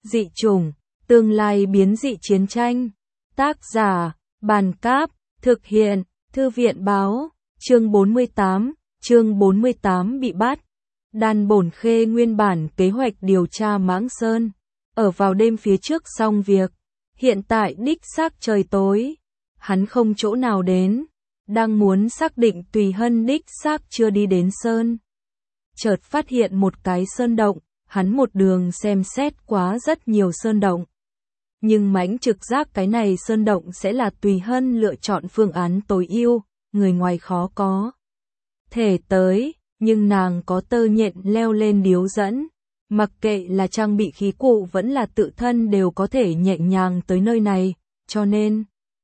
Dị chủng, tương lai biến dị chiến tranh. Tác giả, Bàn Cáp, thực hiện, Thư viện Báo, chương 48 bị bắt. Đan Bổn Khê nguyên bản kế hoạch điều tra Mãng Sơn, ở vào đêm phía trước xong việc, hiện tại đích xác trời tối, hắn không chỗ nào đến, đang muốn xác định Tùy Hân đích xác chưa đi đến Sơn. Chợt phát hiện một cái sơn động, hắn một đường xem xét quá rất nhiều sơn động. Nhưng mãnh trực giác cái này sơn động sẽ là Tùy Hân lựa chọn phương án tối ưu, người ngoài khó có thể tới, nhưng nàng có tơ nhện leo lên điếu dẫn, mặc kệ là trang bị khí cụ vẫn là tự thân đều có thể nhẹ nhàng tới nơi này, cho nên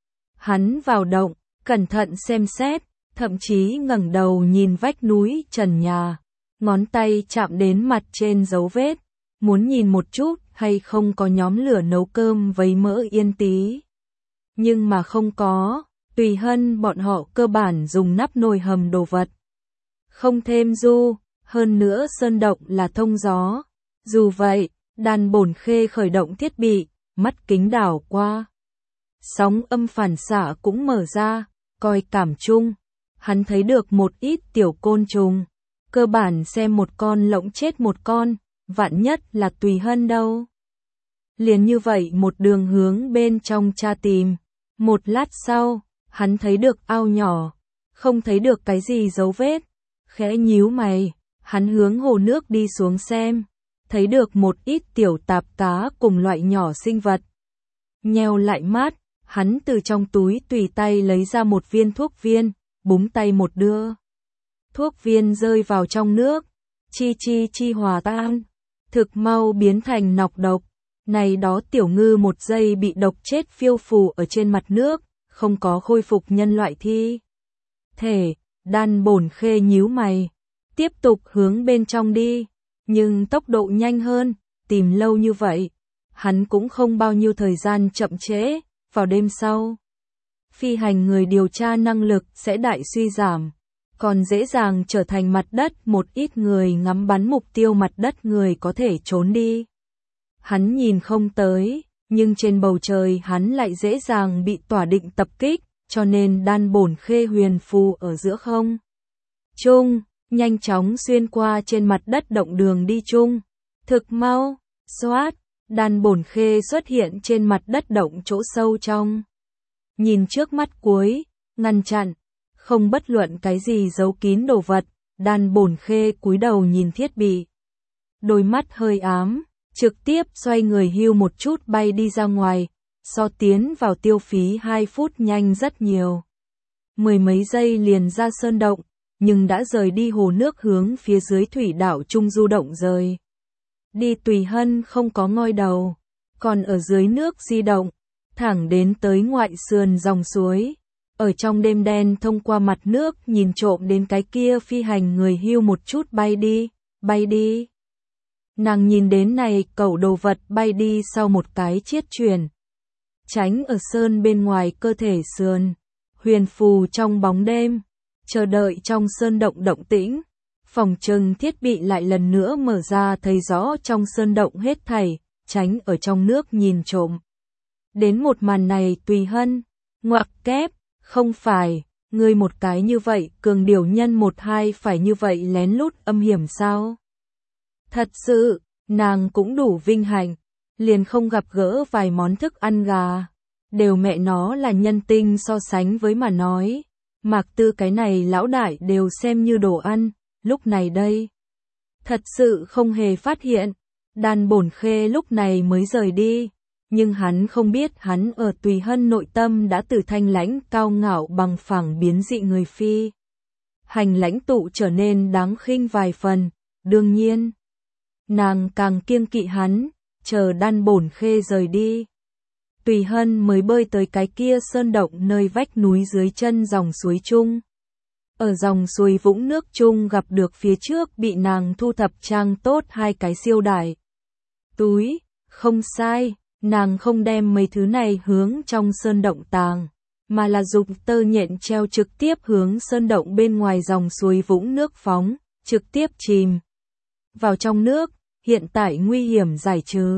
hắn vào động, cẩn thận xem xét, thậm chí ngẩng đầu nhìn vách núi trần nhà, ngón tay chạm đến mặt trên dấu vết, muốn nhìn một chút hay không có nhóm lửa nấu cơm vấy mỡ Yên Tí. Nhưng mà không có, Tùy Hân bọn họ cơ bản dùng nắp nồi hầm đồ vật. Không thêm du, hơn nữa sơn động là thông gió. Dù vậy, Đan Bổn Khê khởi động thiết bị, mắt kính đảo qua. Sóng âm phản xạ cũng mở ra, coi cảm chung. Hắn thấy được một ít tiểu côn trùng. Cơ bản xem một con lộng chết một con, vạn nhất là Tùy Hân đâu. Liền như vậy một đường hướng bên trong tra tìm. Một lát sau, hắn thấy được ao nhỏ, không thấy được cái gì dấu vết. Khẽ nhíu mày, hắn hướng hồ nước đi xuống xem, thấy được một ít tiểu tạp cá cùng loại nhỏ sinh vật. Nheo lại mắt, hắn từ trong túi tùy tay lấy ra một viên thuốc viên, búng tay một đưa. Thuốc viên rơi vào trong nước, chi hòa tan, thực mau biến thành nọc độc. Này đó tiểu ngư một giây bị độc chết phiêu phù ở trên mặt nước, không có khôi phục nhân loại thi thể. Đan Bổn Khê nhíu mày, tiếp tục hướng bên trong đi, nhưng tốc độ nhanh hơn, tìm lâu như vậy, hắn cũng không bao nhiêu thời gian chậm trễ, vào đêm sau. Phi hành người điều tra năng lực sẽ đại suy giảm, còn dễ dàng trở thành mặt đất một ít người ngắm bắn mục tiêu mặt đất người có thể trốn đi. Hắn nhìn không tới, nhưng trên bầu trời hắn lại dễ dàng bị tỏa định tập kích. Cho nên Đan Bổn Khê huyền phù ở giữa không trung, nhanh chóng xuyên qua trên mặt đất động đường đi chung. Thực mau, xoát, Đan Bổn Khê xuất hiện trên mặt đất động chỗ sâu trong. Nhìn trước mắt cuối, ngăn chặn, không bất luận cái gì giấu kín đồ vật, Đan Bổn Khê cúi đầu nhìn thiết bị. Đôi mắt hơi ám, trực tiếp xoay người hưu một chút bay đi ra ngoài. So tiến vào tiêu phí 2 phút nhanh rất nhiều. Mười mấy giây liền ra sơn động, nhưng đã rời đi hồ nước hướng phía dưới thủy đảo Trung du động rời. Đi Tùy Hân không có ngoi đầu, còn ở dưới nước di động, thẳng đến tới ngoại sườn dòng suối. Ở trong đêm đen thông qua mặt nước nhìn trộm đến cái kia phi hành người hưu một chút bay đi. Nàng nhìn đến này cẩu đồ vật bay đi sau một cái chiết chuyển. Tránh ở sơn bên ngoài cơ thể sườn, huyền phù trong bóng đêm, chờ đợi trong sơn động động tĩnh. Phòng trừng thiết bị lại lần nữa mở ra thấy rõ trong sơn động hết thảy, tránh ở trong nước nhìn trộm. Đến một màn này Tùy Hân, ngoặc kép, không phải, ngươi một cái như vậy cường điểu nhân 1-2 phải như vậy lén lút âm hiểm sao? Thật sự, nàng cũng đủ vinh hạnh. Liền không gặp gỡ vài món thức ăn gà, đều mẹ nó là nhân tinh so sánh với mà nói, Mạc Tư cái này lão đại đều xem như đồ ăn, lúc này đây. Thật sự không hề phát hiện, Đan Bổn Khê lúc này mới rời đi, nhưng hắn không biết hắn ở Tùy Hân nội tâm đã từ thanh lãnh cao ngạo bằng phẳng biến dị người phi. Hành lãnh tụ trở nên đáng khinh vài phần, đương nhiên. Nàng càng kiêng kỵ hắn. Chờ Đan Bổn Khê rời đi, Tùy Hân mới bơi tới cái kia sơn động nơi vách núi dưới chân dòng suối chung. Ở dòng suối vũng nước chung gặp được phía trước bị nàng thu thập trang tốt 2 cái siêu đại túi, không sai, nàng không đem mấy thứ này hướng trong sơn động tàng, mà là dùng tơ nhện treo trực tiếp hướng sơn động bên ngoài dòng suối vũng nước phóng, trực tiếp chìm vào trong nước. Hiện tại nguy hiểm giải trừ,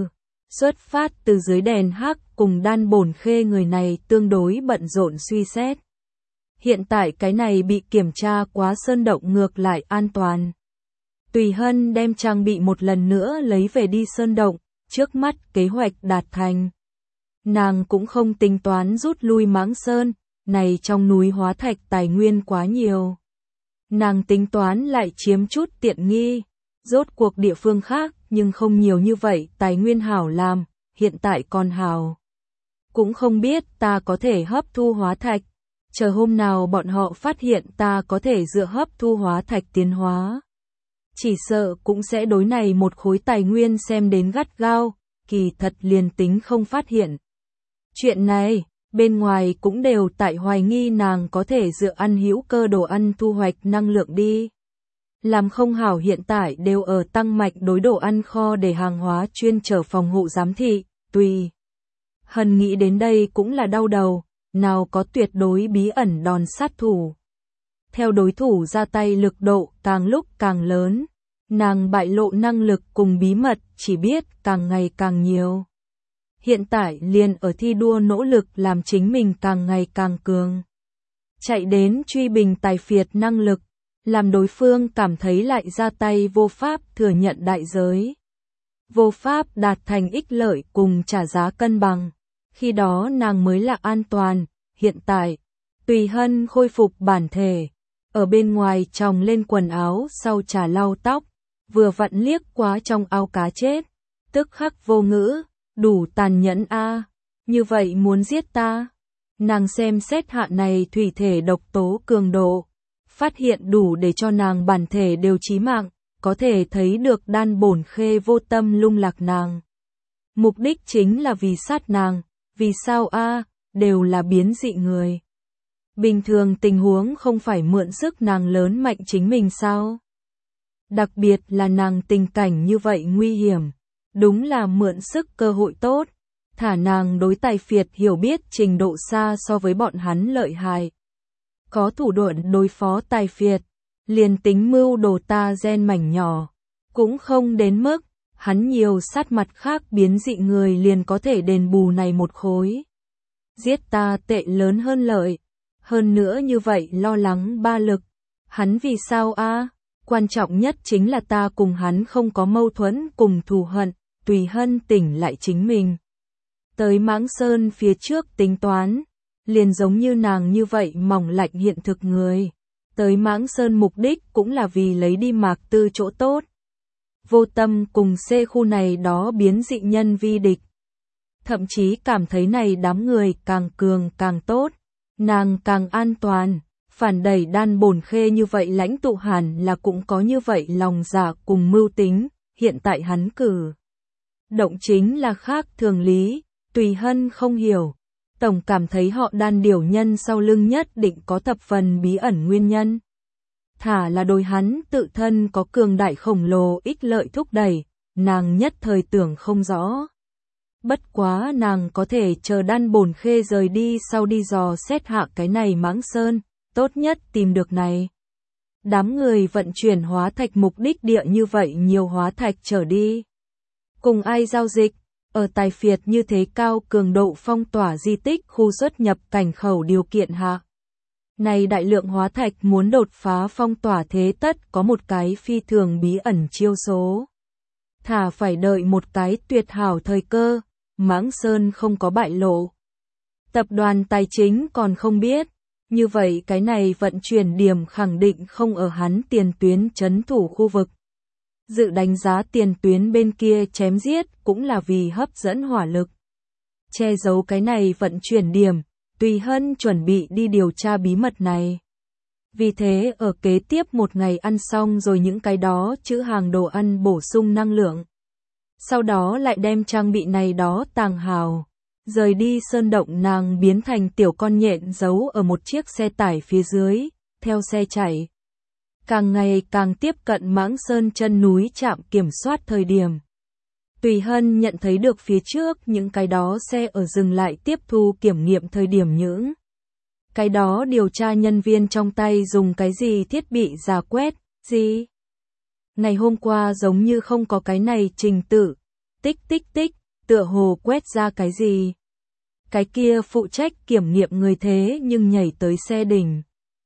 Xuất phát từ dưới đèn hắc cùng Đan Bổn Khê người này tương đối bận rộn suy xét. Hiện tại cái này bị kiểm tra quá sơn động ngược lại an toàn. Tùy Hân đem trang bị một lần nữa lấy về đi sơn động, trước mắt kế hoạch đạt thành. Nàng cũng không tính toán rút lui Mãng Sơn, này trong núi hóa thạch tài nguyên quá nhiều. Nàng tính toán lại chiếm chút tiện nghi, rốt cuộc địa phương khác nhưng không nhiều như vậy tài nguyên hảo làm, hiện tại còn hảo. Cũng không biết ta có thể hấp thu hóa thạch, chờ hôm nào bọn họ phát hiện ta có thể dựa hấp thu hóa thạch tiến hóa. Chỉ sợ cũng sẽ đối này một khối tài nguyên xem đến gắt gao, kỳ thật liền tính không phát hiện. Chuyện này, bên ngoài cũng đều tại hoài nghi nàng có thể dựa ăn hữu cơ đồ ăn thu hoạch năng lượng đi. Làm không hảo hiện tại đều ở tăng mạnh đối đồ ăn kho để hàng hóa chuyên chở phòng hộ giám thị, Tùy Hân nghĩ đến đây cũng là đau đầu, nào có tuyệt đối bí ẩn đòn sát thủ. Theo đối thủ ra tay lực độ càng lúc càng lớn, nàng bại lộ năng lực cùng bí mật chỉ biết càng ngày càng nhiều. Hiện tại liền ở thi đua nỗ lực làm chính mình càng ngày càng cường. Chạy đến truy bình tài phiệt năng lực, làm đối phương cảm thấy lại ra tay vô pháp thừa nhận đại giới. Vô pháp đạt thành ích lợi cùng trả giá cân bằng. Khi đó nàng mới là an toàn, hiện tại, Tùy Hân khôi phục bản thể. Ở bên ngoài tròng lên quần áo sau trà lau tóc, vừa vặn liếc quá trong ao cá chết. Tức khắc vô ngữ, đủ tàn nhẫn a, như vậy muốn giết ta. Nàng xem xét hạ này thủy thể độc tố cường độ, phát hiện đủ để cho nàng bản thể đều chí mạng, có thể thấy được Đan Bổn Khê vô tâm lung lạc nàng. Mục đích chính là vì sát nàng, vì sao a, đều là biến dị người. Bình thường tình huống không phải mượn sức nàng lớn mạnh chính mình sao? Đặc biệt là nàng tình cảnh như vậy nguy hiểm, đúng là mượn sức cơ hội tốt, thả nàng đối tài phiệt hiểu biết trình độ xa so với bọn hắn lợi hại. Có thủ đoạn đối phó tài phiệt, liền tính mưu đồ ta gen mảnh nhỏ, cũng không đến mức, hắn nhiều sát mặt khác biến dị người liền có thể đền bù này một khối. Giết ta tệ lớn hơn lợi, hơn nữa như vậy lo lắng ba lực, hắn vì sao a? Quan trọng nhất chính là ta cùng hắn không có mâu thuẫn cùng thù hận, Tùy Hân tỉnh lại chính mình. Tới Mãng Sơn phía trước tính toán, liền giống như nàng như vậy mỏng lạnh hiện thực người. Tới Mãng Sơn mục đích cũng là vì lấy đi Mạc Tư chỗ tốt. Vô tâm cùng C khu này đó biến dị nhân vi địch. Thậm chí cảm thấy này đám người càng cường càng tốt, nàng càng an toàn. Phản đẩy Đan Bổn Khê như vậy lãnh tụ hẳn là cũng có như vậy lòng dạ cùng mưu tính, hiện tại hắn cử. Động chính là khác thường lý, Tùy Hân không hiểu. Tổng cảm thấy họ Đan điểu nhân sau lưng nhất định có thập phần bí ẩn nguyên nhân. Thả là đôi hắn tự thân có cường đại khổng lồ ích lợi thúc đẩy, nàng nhất thời tưởng không rõ. Bất quá nàng có thể chờ Đan Bổn Khê rời đi sau đi dò xét hạ cái này Mãng Sơn, tốt nhất tìm được này. Đám người vận chuyển hóa thạch mục đích địa như vậy nhiều hóa thạch trở đi. Cùng ai giao dịch, ở tài phiệt như thế cao cường độ phong tỏa di tích khu xuất nhập cảnh khẩu điều kiện hạ. Này đại lượng hóa thạch muốn đột phá phong tỏa thế tất có một cái phi thường bí ẩn chiêu số. Thả phải đợi một cái tuyệt hảo thời cơ, Mãng Sơn không có bại lộ. Tập đoàn tài chính còn không biết, như vậy cái này vận chuyển điểm khẳng định không ở hắn tiền tuyến trấn thủ khu vực. Dự đánh giá tiền tuyến bên kia chém giết cũng là vì hấp dẫn hỏa lực. Che giấu cái này vận chuyển điểm, Tùy Hân chuẩn bị đi điều tra bí mật này. Vì thế ở kế tiếp một ngày ăn xong rồi những cái đó chữ hàng đồ ăn bổ sung năng lượng. Sau đó lại đem trang bị này đó tàng hào. Rời đi sơn động nàng biến thành tiểu con nhện giấu ở một chiếc xe tải phía dưới, theo xe chạy. Càng ngày càng tiếp cận Mãng Sơn chân núi trạm kiểm soát thời điểm. Tùy Hân nhận thấy được phía trước những cái đó xe ở dừng lại tiếp thu kiểm nghiệm thời điểm những. Cái đó điều tra nhân viên trong tay dùng cái gì thiết bị rà quét, gì? Ngày hôm qua giống như không có cái này trình tự. Tích tích tích, tựa hồ quét ra cái gì. Cái kia phụ trách kiểm nghiệm người thế nhưng nhảy tới xe đỉnh.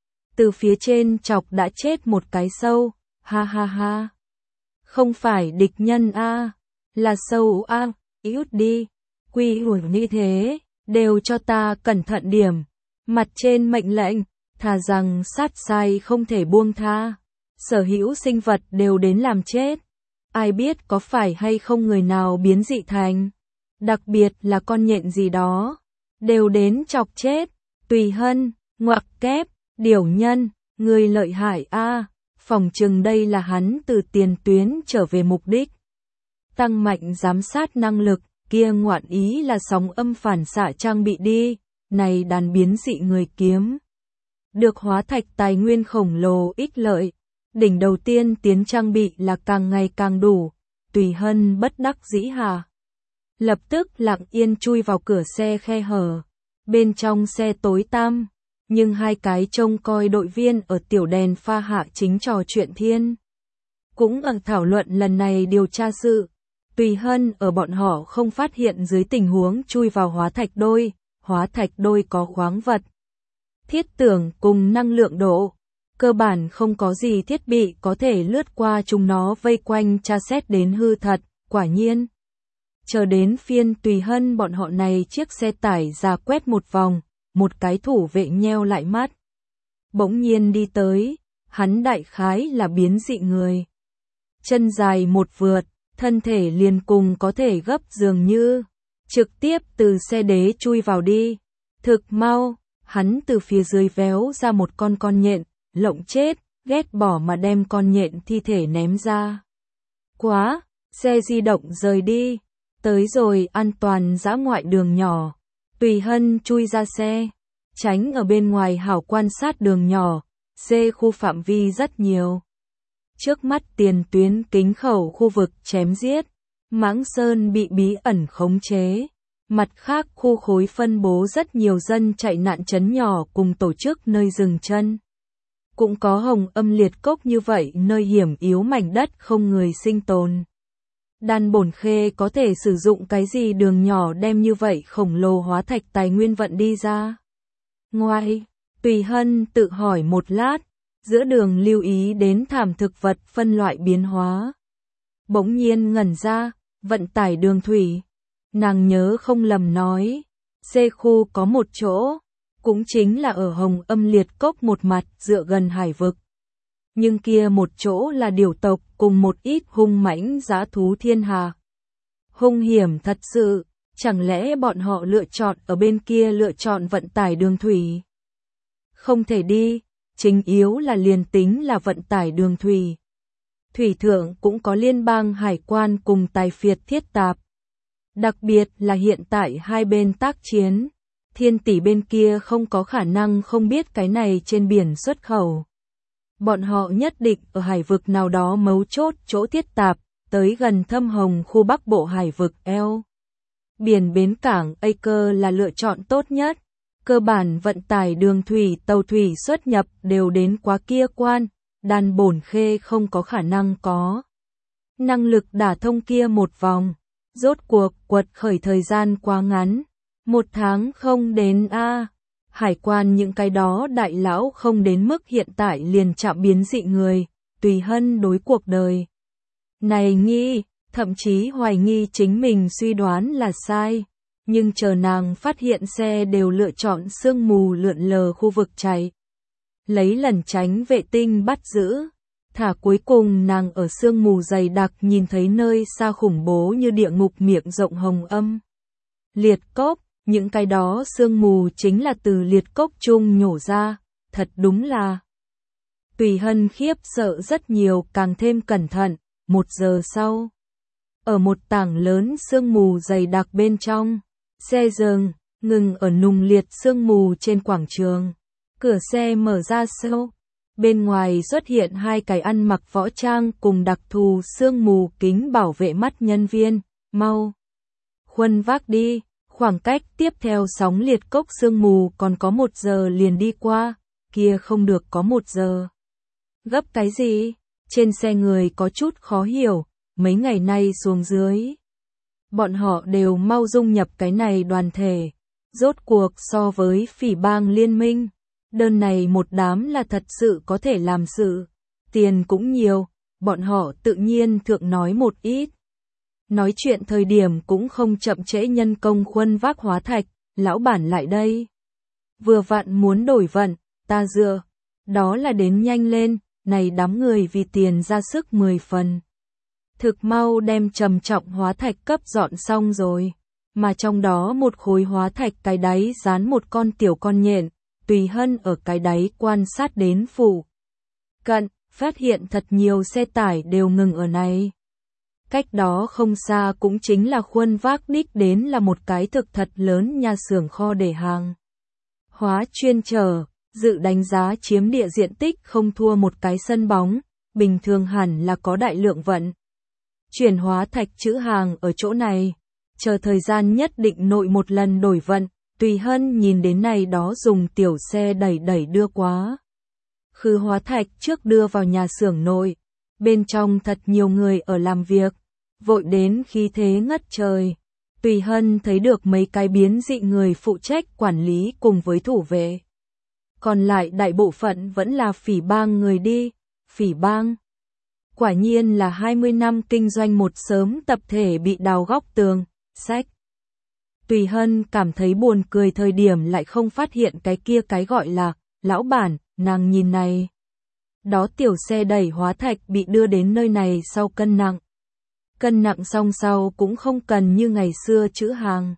Từ phía trên chọc đã chết một cái sâu, ha ha ha. Không phải địch nhân a, là sâu a, yếu đi, quy hủi như thế, đều cho ta cẩn thận điểm. Mặt trên mệnh lệnh, thà rằng sát sai không thể buông tha. Sở hữu sinh vật đều đến làm chết. Ai biết có phải hay không người nào biến dị thành. Đặc biệt là con nhện gì đó. Đều đến chọc chết. Tùy Hân, ngoặc kép, Điểu Nhân, người lợi hại a. Phòng chừng đây là hắn từ tiền tuyến trở về mục đích. Tăng mạnh giám sát năng lực, kia ngoạn ý là sóng âm phản xạ trang bị đi. Này đàn biến dị người kiếm. Được hóa thạch tài nguyên khổng lồ ích lợi. Đỉnh đầu tiên tiến trang bị là càng ngày càng đủ. Tùy Hân bất đắc dĩ hà. Lập tức lặng yên chui vào cửa xe khe hở. Bên trong xe tối tăm. Nhưng hai cái trông coi đội viên ở tiểu đèn pha hạ chính trò chuyện thiên. Cũng ở thảo luận lần này điều tra sự. Tùy Hân ở bọn họ không phát hiện dưới tình huống chui vào hóa thạch đôi. Hóa thạch đôi có khoáng vật. Thiết tưởng cùng năng lượng độ. Cơ bản không có gì thiết bị có thể lướt qua chúng nó vây quanh tra xét đến hư thật, quả nhiên. Chờ đến phiên Tùy Hân bọn họ này chiếc xe tải ra quét một vòng, một cái thủ vệ nheo lại mắt. Bỗng nhiên đi tới, hắn đại khái là biến dị người. Chân dài một vượt, thân thể liền cùng có thể gấp dường như. Trực tiếp từ xe đế chui vào đi. Thực mau, hắn từ phía dưới véo ra một con nhện. Lộng chết, ghét bỏ mà đem con nhện thi thể ném ra. Quá, xe di động rời đi. Tới rồi an toàn dã ngoại đường nhỏ. Tùy Hân chui ra xe. Tránh ở bên ngoài hảo quan sát đường nhỏ. Xe khu phạm vi rất nhiều. Trước mắt tiền tuyến kính khẩu khu vực chém giết. Mãng Sơn bị bí ẩn khống chế. Mặt khác khu khối phân bố rất nhiều dân chạy nạn trấn nhỏ cùng tổ chức nơi dừng chân. Cũng có Hồng Âm liệt cốc như vậy nơi hiểm yếu mảnh đất không người sinh tồn. Đan Bổn Khê có thể sử dụng cái gì đường nhỏ đem như vậy khổng lồ hóa thạch tài nguyên vận đi ra. Ngoài, Tùy Hân tự hỏi một lát, giữa đường lưu ý đến thảm thực vật phân loại biến hóa. Bỗng nhiên ngẩn ra, vận tải đường thủy. Nàng nhớ không lầm nói, C khu có một chỗ. Cũng chính là ở Hồng Âm liệt cốc một mặt dựa gần hải vực. Nhưng kia một chỗ là điểu tộc cùng một ít hung mãnh dã thú thiên hà. Hung hiểm thật sự, chẳng lẽ bọn họ lựa chọn ở bên kia lựa chọn vận tải đường thủy? Không thể đi, chính yếu là liền tính là vận tải đường thủy. Thủy thượng cũng có liên bang hải quan cùng tài phiệt thiết tạp. Đặc biệt là hiện tại hai bên tác chiến. Thiên tỷ bên kia không có khả năng không biết cái này trên biển xuất khẩu. Bọn họ nhất định ở hải vực nào đó mấu chốt chỗ thiết tạp, tới gần Thâm Hồng khu Bắc Bộ hải vực eo. Biển bến cảng Acre là lựa chọn tốt nhất. Cơ bản vận tải đường thủy tàu thủy xuất nhập đều đến quá kia quan, Đan Bổn Khê không có khả năng có. Năng lực đả thông kia một vòng, rốt cuộc quật khởi thời gian quá ngắn. 1 tháng không đến a. Hải quan những cái đó đại lão không đến mức hiện tại liền chạm biến dị người, Tùy Hân đối cuộc đời. Này nghi, thậm chí hoài nghi chính mình suy đoán là sai. Nhưng chờ nàng phát hiện xe đều lựa chọn sương mù lượn lờ khu vực chạy. Lấy lẩn tránh vệ tinh bắt giữ. Thả cuối cùng nàng ở sương mù dày đặc nhìn thấy nơi xa khủng bố như địa ngục miệng rộng Hồng Âm liệt cốc. Những cái đó sương mù chính là từ liệt cốc chung nhổ ra, thật đúng là. Tùy Hân khiếp sợ rất nhiều càng thêm cẩn thận, 1 giờ sau. Ở một tảng lớn sương mù dày đặc bên trong, xe dừng, ngừng ở nùng liệt sương mù trên quảng trường. Cửa xe mở ra sâu, bên ngoài xuất hiện hai cái ăn mặc võ trang cùng đặc thù sương mù kính bảo vệ mắt nhân viên, mau. Khuân vác đi. Khoảng cách tiếp theo sóng liệt cốc sương mù còn có 1 giờ liền đi qua, kia không được có 1 giờ. Gấp cái gì? Trên xe người có chút khó hiểu, mấy ngày nay xuống dưới. Bọn họ đều mau dung nhập cái này đoàn thể. Rốt cuộc so với phỉ bang liên minh, đơn này một đám là thật sự có thể làm sự. Tiền cũng nhiều, bọn họ tự nhiên thượng nói một ít. Nói chuyện thời điểm cũng không chậm trễ nhân công khuân vác hóa thạch, lão bản lại đây. Vừa vặn muốn đổi vận, ta dựa. Đó là đến nhanh lên, này đám người vì tiền ra sức 10 phần. Thực mau đem trầm trọng hóa thạch cấp dọn xong rồi. Mà trong đó một khối hóa thạch cái đáy dán một con tiểu con nhện, Tùy Hân ở cái đáy quan sát đến phủ cận, phát hiện thật nhiều xe tải đều ngừng ở này. Cách đó không xa cũng chính là khuôn vác đích đến là một cái thực thật lớn nhà xưởng kho để hàng hóa chuyên chở, dự đánh giá chiếm địa diện tích không thua một cái sân bóng, bình thường hẳn là có đại lượng vận chuyển hóa thạch trữ hàng ở chỗ này. Chờ thời gian nhất định nội một lần đổi vận, Tùy Hân nhìn đến này đó dùng tiểu xe đẩy đưa quá khứ hóa thạch trước đưa vào nhà xưởng nội. Bên trong thật nhiều người ở làm việc, vội đến khí thế ngất trời. Tùy Hân thấy được mấy cái biến dị người phụ trách quản lý cùng với thủ vệ. Còn lại đại bộ phận vẫn là phỉ bang người đi. Phỉ bang quả nhiên là 20 năm kinh doanh một sớm tập thể bị đào góc tường, sách. Tùy Hân cảm thấy buồn cười thời điểm lại không phát hiện cái kia cái gọi là lão bản, nàng nhìn này. Đó tiểu xe đẩy hóa thạch bị đưa đến nơi này sau cân nặng. Cân nặng xong sau cũng không cần như ngày xưa trữ hàng,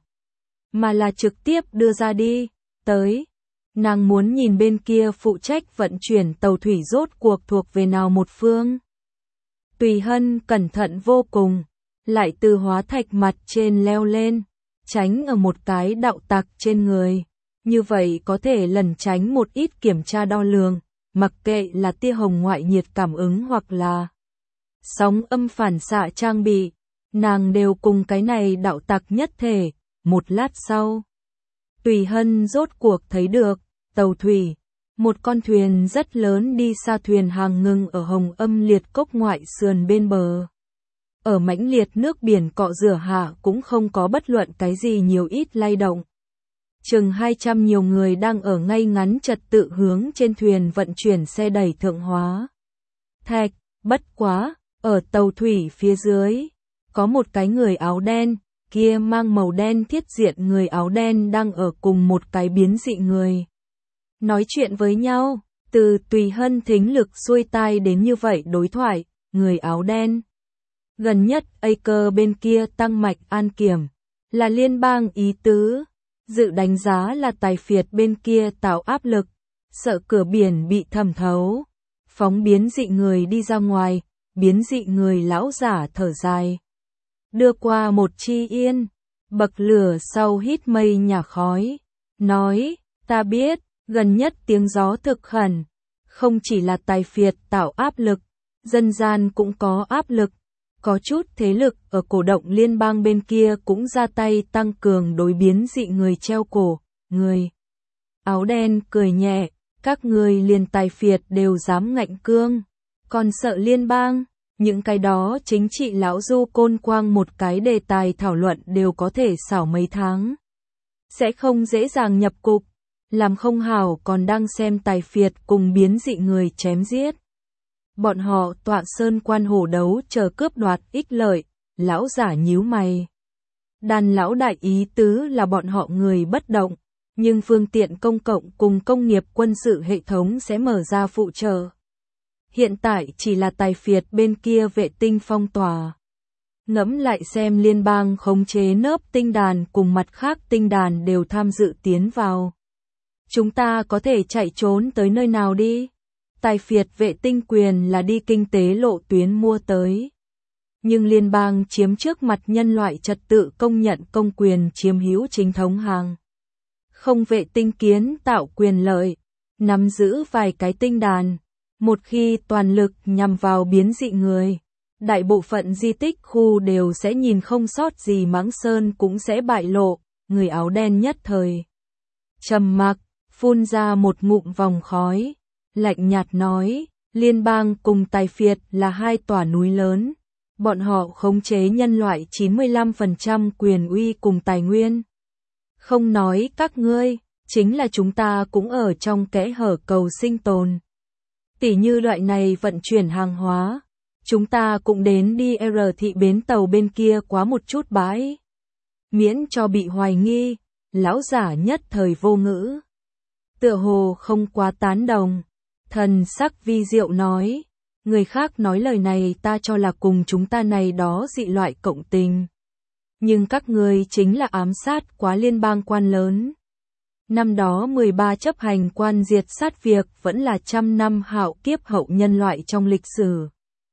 mà là trực tiếp đưa ra đi, tới. Nàng muốn nhìn bên kia phụ trách vận chuyển tàu thủy rốt cuộc thuộc về nào một phương. Tùy Hân cẩn thận vô cùng, lại từ hóa thạch mặt trên leo lên, tránh ở một cái đạo tặc trên người. Như vậy có thể lẩn tránh một ít kiểm tra đo lường, mặc kệ là tia hồng ngoại nhiệt cảm ứng hoặc là sóng âm phản xạ trang bị, nàng đều cùng cái này đạo tặc nhất thể. Một lát sau, Tùy Hân rốt cuộc thấy được, tàu thủy, một con thuyền rất lớn đi xa thuyền hàng ngừng ở Hồng Âm Liệt Cốc ngoại sườn bên bờ. Ở mãnh liệt nước biển cọ rửa hạ cũng không có bất luận cái gì nhiều ít lay động. Chừng 200 nhiều người đang ở ngay ngắn trật tự hướng trên thuyền vận chuyển xe đẩy thượng hóa thạch. Bất quá, ở tàu thủy phía dưới, có một cái người áo đen, kia mang màu đen thiết diện người áo đen đang ở cùng một cái biến dị người nói chuyện với nhau. Từ Tùy Hân thính lực xuôi tai đến như vậy đối thoại, người áo đen gần nhất Acre bên kia tăng mạch an kiểm, là liên bang ý tứ, dự đánh giá là tài phiệt bên kia tạo áp lực, sợ cửa biển bị thẩm thấu, phóng biến dị người đi ra ngoài. Biến dị người lão giả thở dài, đưa qua một chi yên, bậc lửa sau hít mây nhả khói, nói, ta biết, gần nhất tiếng gió thực khẩn, không chỉ là tài phiệt tạo áp lực, dân gian cũng có áp lực, có chút thế lực ở cổ động liên bang bên kia cũng ra tay tăng cường đối biến dị người treo cổ. Người áo đen cười nhẹ, các người liền tài phiệt đều dám ngạnh cương, còn sợ liên bang. Những cái đó chính trị lão du côn quang một cái đề tài thảo luận đều có thể xảo mấy tháng. Sẽ không dễ dàng nhập cục, làm không hảo còn đang xem tài phiệt cùng biến dị người chém giết. Bọn họ tọa sơn quan hổ đấu chờ cướp đoạt ích lợi, lão giả nhíu mày. Đàn lão đại ý tứ là bọn họ người bất động, nhưng phương tiện công cộng cùng công nghiệp quân sự hệ thống sẽ mở ra phụ trợ. Hiện tại chỉ là tài phiệt bên kia vệ tinh phong tỏa. Ngẫm lại xem liên bang khống chế nớp tinh đàn cùng mặt khác tinh đàn đều tham dự tiến vào. Chúng ta có thể chạy trốn tới nơi nào đi? Tài phiệt vệ tinh quyền là đi kinh tế lộ tuyến mua tới. Nhưng liên bang chiếm trước mặt nhân loại trật tự công nhận công quyền chiếm hữu chính thống hàng. Không vệ tinh kiến tạo quyền lợi, nắm giữ vài cái tinh đàn. Một khi toàn lực nhằm vào biến dị người, đại bộ phận di tích khu đều sẽ nhìn không sót gì, Mãng Sơn cũng sẽ bại lộ. Người áo đen nhất thời trầm mặc, phun ra một ngụm vòng khói, lạnh nhạt nói, liên bang cùng tài phiệt là hai tòa núi lớn, Bọn họ khống chế nhân loại 95% quyền uy cùng tài nguyên. Không nói các ngươi, chính là chúng ta cũng ở trong kẽ hở cầu sinh tồn. Tỉ như loại này vận chuyển hàng hóa, chúng ta cũng đến đi thị bến tàu bên kia quá một chút bãi. Miễn cho bị hoài nghi, lão giả nhất thời vô ngữ. Tựa hồ không quá tán đồng, thần sắc vi diệu nói, người khác nói lời này ta cho là cùng chúng ta này đó dị loại cộng tình. Nhưng các ngươi chính là ám sát quá liên bang quan lớn. Năm đó 13 chấp hành quan diệt sát việc vẫn là trăm năm hạo kiếp hậu nhân loại trong lịch sử.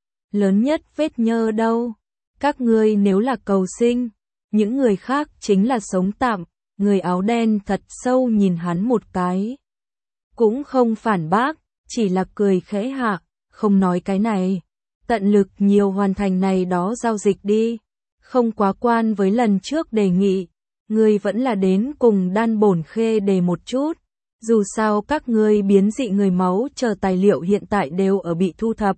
Lớn nhất vết nhơ đâu. Các ngươi nếu là cầu sinh, những người khác chính là sống tạm. Người áo đen thật sâu nhìn hắn một cái. Cũng không phản bác, chỉ là cười khẽ hạ, không nói cái này. Tận lực nhiều hoàn thành này đó giao dịch đi. Không quá quan với lần trước đề nghị. Ngươi vẫn là đến cùng Đan Bổn Khê đề một chút. Dù sao các ngươi biến dị người máu chờ tài liệu hiện tại đều ở bị thu thập.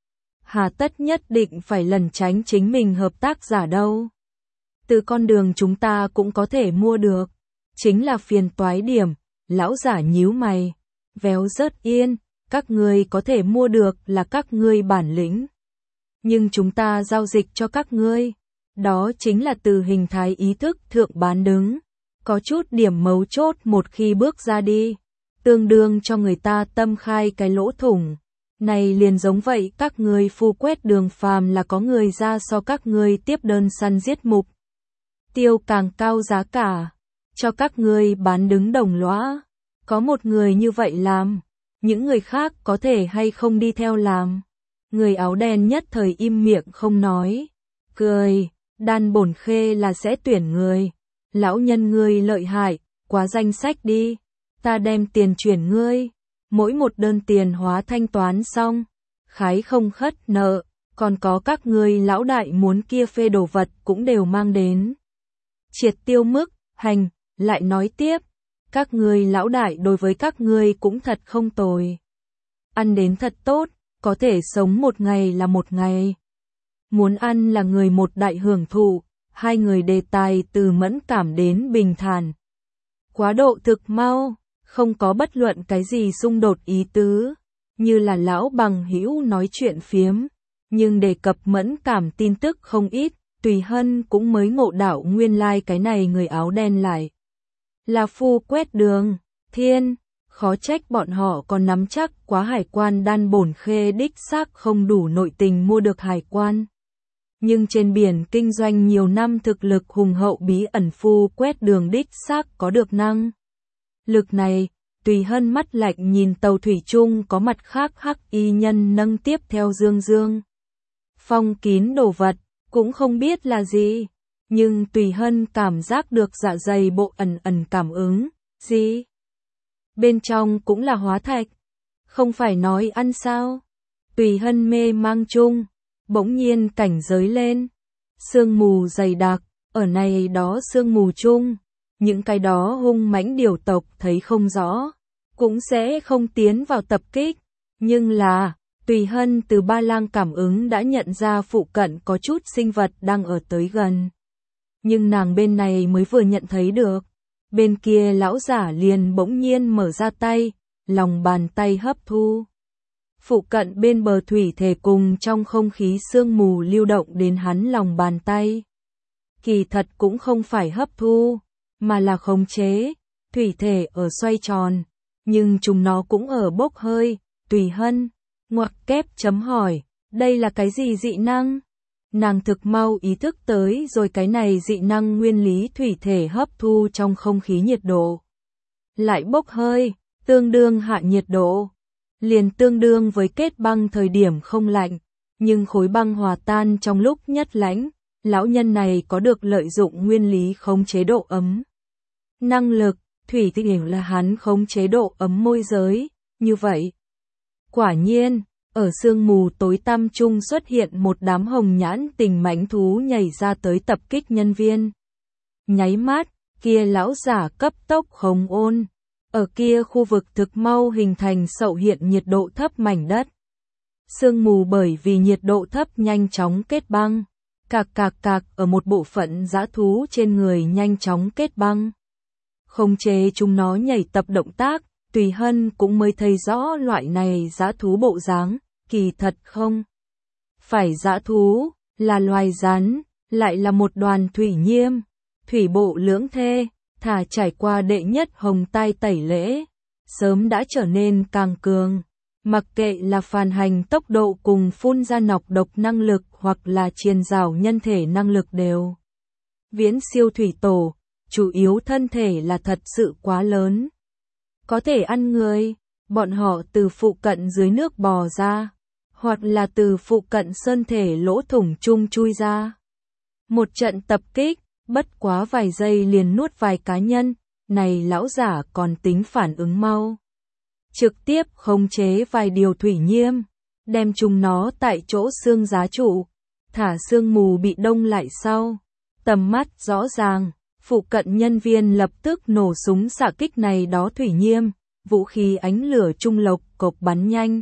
Hà tất nhất định phải lẩn tránh chính mình hợp tác giả đâu. Từ con đường chúng ta cũng có thể mua được. Chính là phiền toái điểm, lão giả nhíu mày. Véo rớt yên, các ngươi có thể mua được là các ngươi bản lĩnh. Nhưng chúng ta giao dịch cho các ngươi. Đó chính là từ hình thái ý thức thượng bán đứng. Có chút điểm mấu chốt một khi bước ra đi. Tương đương cho người ta tâm khai cái lỗ thủng. Này liền giống vậy các ngươi phu quét đường phàm là có người ra so các ngươi tiếp đơn săn giết mục. Tiêu càng cao giá cả. Cho các ngươi bán đứng đồng lõa. Có một người như vậy làm. Những người khác có thể hay không đi theo làm. Người áo đen nhất thời im miệng không nói. Cười. Đan Bổn Khê là sẽ tuyển người. Lão nhân ngươi lợi hại, quá danh sách đi. Ta đem tiền chuyển ngươi. Mỗi một đơn tiền hóa thanh toán xong. Khái không khất nợ. Còn có các ngươi lão đại muốn kia phê đồ vật cũng đều mang đến. Triệt tiêu mức, hành, lại nói tiếp. Các ngươi lão đại đối với các ngươi cũng thật không tồi. Ăn đến thật tốt, có thể sống một ngày là một ngày. Muốn ăn là người một đại hưởng thụ, hai người đề tài từ mẫn cảm đến bình thản. Quá độ thực mau, không có bất luận cái gì xung đột ý tứ, như là lão bằng hữu nói chuyện phiếm, nhưng đề cập mẫn cảm tin tức không ít, Tùy Hân cũng mới ngộ đạo nguyên lai cái này người áo đen lại. Là phu quét đường, thiên, khó trách bọn họ còn nắm chắc quá hải quan Đan Bổn Khê đích xác không đủ nội tình mua được hải quan. Nhưng trên biển kinh doanh nhiều năm thực lực hùng hậu bí ẩn phu quét đường đích xác có được năng. Lực này, Tùy Hân mắt lạnh nhìn tàu thủy chung có mặt khác hắc y nhân nâng tiếp theo dương. Phong kín đồ vật, cũng không biết là gì, nhưng Tùy Hân cảm giác được dạ dày bộ ẩn cảm ứng, gì? Bên trong cũng là hóa thạch, không phải nói ăn sao? Tùy Hân mê mang chung. Bỗng nhiên cảnh giới lên, sương mù dày đặc, ở này đó sương mù chung, những cái đó hung mãnh điều tộc thấy không rõ, cũng sẽ không tiến vào tập kích, nhưng là, Tùy Hân từ ba lang cảm ứng đã nhận ra phụ cận có chút sinh vật đang ở tới gần. Nhưng nàng bên này mới vừa nhận thấy được, bên kia lão giả liền bỗng nhiên mở ra tay, lòng bàn tay hấp thu. Phụ cận bên bờ thủy thể cùng trong không khí sương mù lưu động đến hắn lòng bàn tay. Kỳ thật cũng không phải hấp thu, mà là khống chế, thủy thể ở xoay tròn, nhưng chúng nó cũng ở bốc hơi. Tùy Hân, ngoặc kép chấm hỏi, đây là cái gì dị năng? Nàng thực mau ý thức tới rồi cái này dị năng nguyên lý thủy thể hấp thu trong không khí nhiệt độ. Lại bốc hơi, tương đương hạ nhiệt độ. Liền tương đương với kết băng thời điểm không lạnh, nhưng khối băng hòa tan trong lúc nhất lãnh, lão nhân này có được lợi dụng nguyên lý khống chế độ ấm. Năng lực, thủy tinh là hắn khống chế độ ấm môi giới, như vậy. Quả nhiên, ở sương mù tối tăm chung xuất hiện một đám hồng nhãn tình mãnh thú nhảy ra tới tập kích nhân viên. Nháy mắt, kia lão giả cấp tốc hồng ôn. Ở kia khu vực thực mau hình thành sậu hiện nhiệt độ thấp mảnh đất. Sương mù bởi vì nhiệt độ thấp nhanh chóng kết băng. Cạc cạc cạc ở một bộ phận dã thú trên người nhanh chóng kết băng. Khống chế chúng nó nhảy tập động tác, Tùy Hân cũng mới thấy rõ loại này dã thú bộ dáng, kỳ thật không phải dã thú, là loài rắn, lại là một đoàn thủy nhiêm, thủy bộ lưỡng thê, thả trải qua đệ nhất hồng tai tẩy lễ, sớm đã trở nên càng cường. Mặc kệ là phản hành tốc độ cùng phun ra nọc độc năng lực hoặc là triền rào nhân thể năng lực đều viễn siêu thủy tổ, chủ yếu thân thể là thật sự quá lớn. Có thể ăn người, bọn họ từ phụ cận dưới nước bò ra, hoặc là từ phụ cận sơn thể lỗ thủng chung chui ra. Một trận tập kích, bất quá vài giây liền nuốt vài cá nhân, này lão giả còn tính phản ứng mau. Trực tiếp khống chế vài điều thủy nhiêm, đem chúng nó tại chỗ xương giá trụ, thả sương mù bị đông lại sau. Tầm mắt rõ ràng, phụ cận nhân viên lập tức nổ súng xạ kích này đó thủy nhiêm, vũ khí ánh lửa trung lộc cộc bắn nhanh.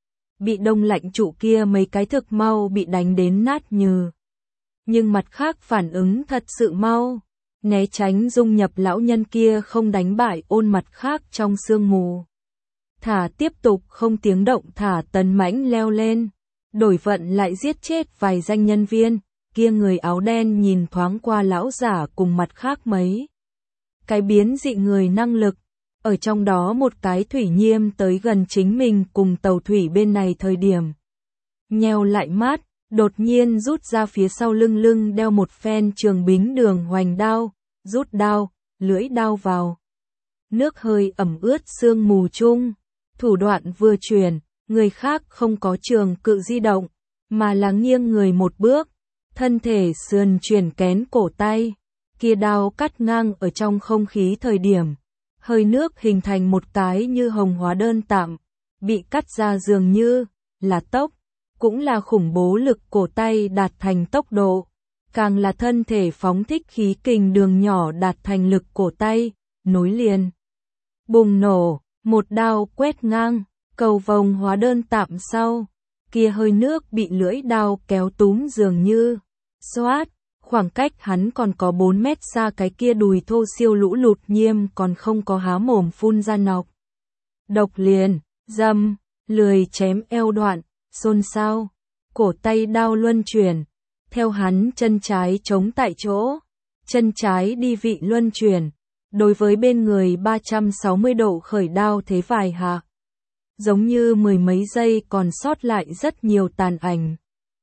Bị đông lạnh trụ kia mấy cái thực mau bị đánh đến nát nhừ. Nhưng mặt khác phản ứng thật sự mau, né tránh dung nhập lão nhân kia không đánh bại ôn mặt khác trong sương mù. Thả tiếp tục không tiếng động thả tấn mãnh leo lên, đổi vận lại giết chết vài danh nhân viên, kia người áo đen nhìn thoáng qua lão giả cùng mặt khác mấy. Cái biến dị người năng lực, ở trong đó một cái thủy nhiêm tới gần chính mình cùng tàu thủy bên này thời điểm. Nheo lại mát, đột nhiên rút ra phía sau lưng đeo một phen trường bính đường hoành đao, rút đao, lưỡi đao vào. Nước hơi ẩm ướt sương mù chung. Thủ đoạn vừa chuyển, người khác không có trường cự di động, mà là nghiêng người một bước, thân thể sườn chuyển kén cổ tay, kia đao cắt ngang ở trong không khí thời điểm, hơi nước hình thành một cái như hồng hóa đơn tạm, bị cắt ra dường như là tốc, cũng là khủng bố lực cổ tay đạt thành tốc độ, càng là thân thể phóng thích khí kình đường nhỏ đạt thành lực cổ tay, nối liền. Bùng nổ. Một đao quét ngang, cầu vồng hóa đơn tạm sau, kia hơi nước bị lưỡi đao kéo túm dường như, xoát, khoảng cách hắn còn có 4 mét xa cái kia đùi thô siêu lũ lụt nhiêm còn không có há mồm phun ra nọc. Độc liền, dâm, lười chém eo đoạn, xôn xao, cổ tay đao luân chuyển, theo hắn chân trái chống tại chỗ, chân trái đi vị luân chuyển. Đối với bên người 360 độ khởi đao thế vài hạ. Giống như mười mấy giây còn sót lại rất nhiều tàn ảnh.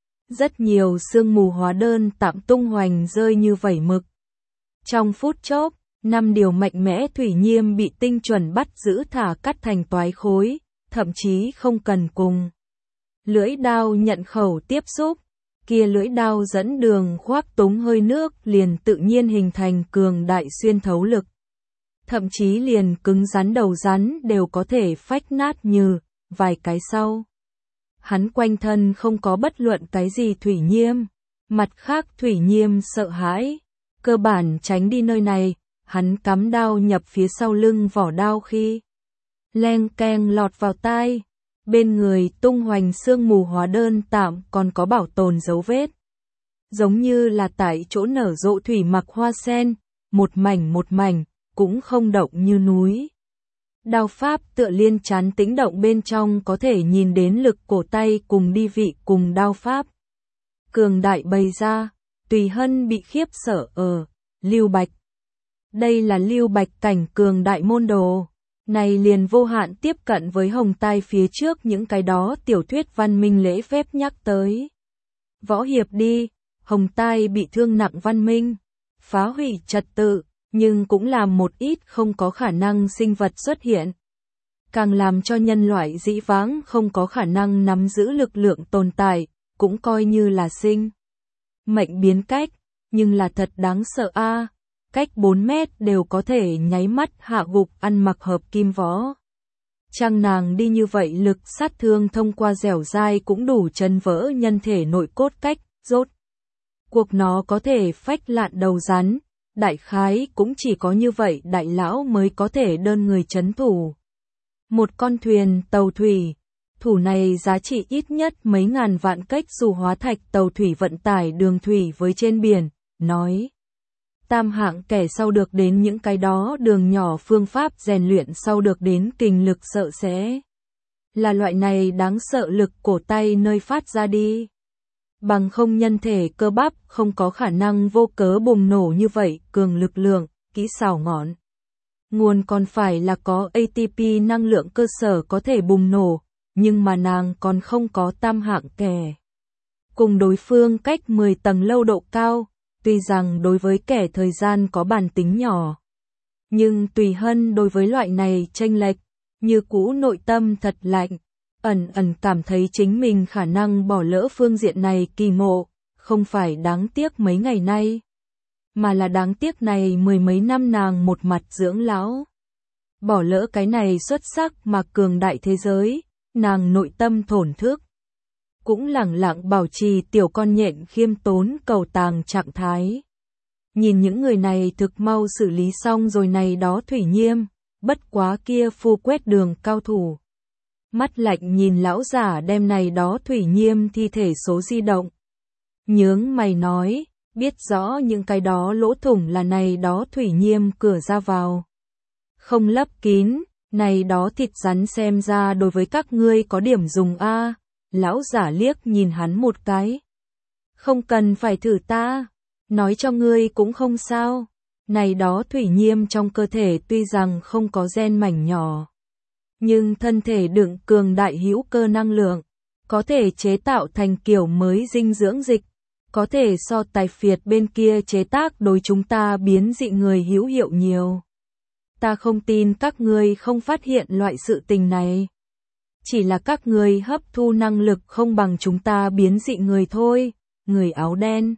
Rất nhiều sương mù hóa đơn tạm tung hoành rơi như vẩy mực. Trong phút chốc, 5 điều mạnh mẽ thủy nhiêm bị tinh chuẩn bắt giữ thả cắt thành toái khối, thậm chí không cần cùng. Lưỡi đao nhận khẩu tiếp xúc, kia lưỡi đao dẫn đường khoác túng hơi nước liền tự nhiên hình thành cường đại xuyên thấu lực. Thậm chí liền cứng rắn đầu rắn đều có thể phách nát như vài cái sau. Hắn quanh thân không có bất luận cái gì thủy nhiêm, mặt khác thủy nhiêm sợ hãi, cơ bản tránh đi nơi này, hắn cắm đao nhập phía sau lưng vỏ đao khi leng keng lọt vào tai, bên người tung hoành sương mù hóa đơn tạm còn có bảo tồn dấu vết. Giống như là tại chỗ nở rộ thủy mặc hoa sen, một mảnh, cũng không động như núi. Đao pháp tựa liên chán tĩnh động bên trong có thể nhìn đến lực cổ tay cùng đi vị cùng đao pháp. Cường đại bày ra, Tùy Hân bị khiếp sợ ở, Lưu Bạch. Đây là Lưu Bạch cảnh cường đại môn đồ, này liền vô hạn tiếp cận với hồng tai phía trước những cái đó tiểu thuyết văn minh lễ phép nhắc tới. Võ hiệp đi, hồng tai bị thương nặng văn minh, phá hủy trật tự. Nhưng cũng làm một ít không có khả năng sinh vật xuất hiện. Càng làm cho nhân loại dĩ vãng không có khả năng nắm giữ lực lượng tồn tại, cũng coi như là sinh. Mệnh biến cách, nhưng là thật đáng sợ a. Cách 4 mét đều có thể nháy mắt hạ gục ăn mặc hợp kim võ. Trang nàng đi như vậy lực sát thương thông qua dẻo dai cũng đủ chấn vỡ nhân thể nội cốt cách, rốt. Cuộc nó có thể phách lạn đầu rắn. Đại khái cũng chỉ có như vậy đại lão mới có thể đơn người chấn thủ. Một con thuyền tàu thủy, Thủ này giá trị ít nhất mấy ngàn vạn cách dù hóa thạch tàu thủy vận tải đường thủy với trên biển, nói. Tam hạng kẻ sau được đến những cái đó đường nhỏ phương pháp rèn luyện sau được đến kình lực sợ sẽ. Là loại này đáng sợ lực cổ tay nơi phát ra đi. Bằng không nhân thể cơ bắp không có khả năng vô cớ bùng nổ như vậy, cường lực lượng, kỹ xảo ngọn. Nguồn còn phải là có ATP năng lượng cơ sở có thể bùng nổ, nhưng mà nàng còn không có tam hạng kẻ. Cùng đối phương cách 10 tầng lâu độ cao, tuy rằng đối với kẻ thời gian có bản tính nhỏ. Nhưng Tùy Hân đối với loại này chênh lệch, như cũ nội tâm thật lạnh, ẩn ẩn cảm thấy chính mình khả năng bỏ lỡ phương diện này kỳ ngộ, không phải đáng tiếc mấy ngày nay, mà là đáng tiếc này mười mấy năm nàng một mặt dưỡng lão. Bỏ lỡ cái này xuất sắc mà cường đại thế giới, nàng nội tâm thổn thức. Cũng lẳng lặng bảo trì tiểu con nhện khiêm tốn cầu tàng trạng thái. Nhìn những người này thực mau xử lý xong rồi này đó Thủy Nhiêm, bất quá kia phu quét đường cao thủ. Mắt lạnh nhìn lão giả đem này đó Thủy Nhiêm thi thể số di động. Nhướng mày nói, biết rõ những cái đó lỗ thủng là này đó Thủy Nhiêm cửa ra vào. Không lấp kín, này đó thịt rắn xem ra đối với các ngươi có điểm dùng a. Lão giả liếc nhìn hắn một cái. Không cần phải thử ta, nói cho ngươi cũng không sao. Này đó Thủy Nhiêm trong cơ thể tuy rằng không có gen mảnh nhỏ, nhưng thân thể đựng cường đại hữu cơ năng lượng, có thể chế tạo thành kiểu mới dinh dưỡng dịch, có thể so tài phiệt bên kia chế tác đối chúng ta biến dị người hữu hiệu nhiều. Ta không tin các ngươi không phát hiện loại sự tình này. Chỉ là các ngươi hấp thu năng lực không bằng chúng ta biến dị người thôi, người áo đen.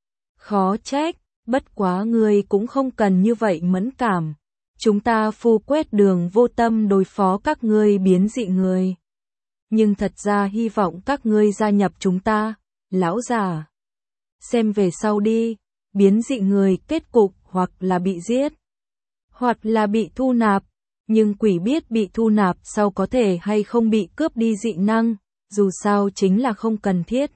Khó trách, bất quá ngươi cũng không cần như vậy mẫn cảm. Chúng ta phu quét đường vô tâm đối phó các ngươi biến dị người. Nhưng thật ra hy vọng các ngươi gia nhập chúng ta, lão già. Xem về sau đi, biến dị người kết cục hoặc là bị giết, hoặc là bị thu nạp. Nhưng quỷ biết bị thu nạp sau có thể hay không bị cướp đi dị năng, dù sao chính là không cần thiết.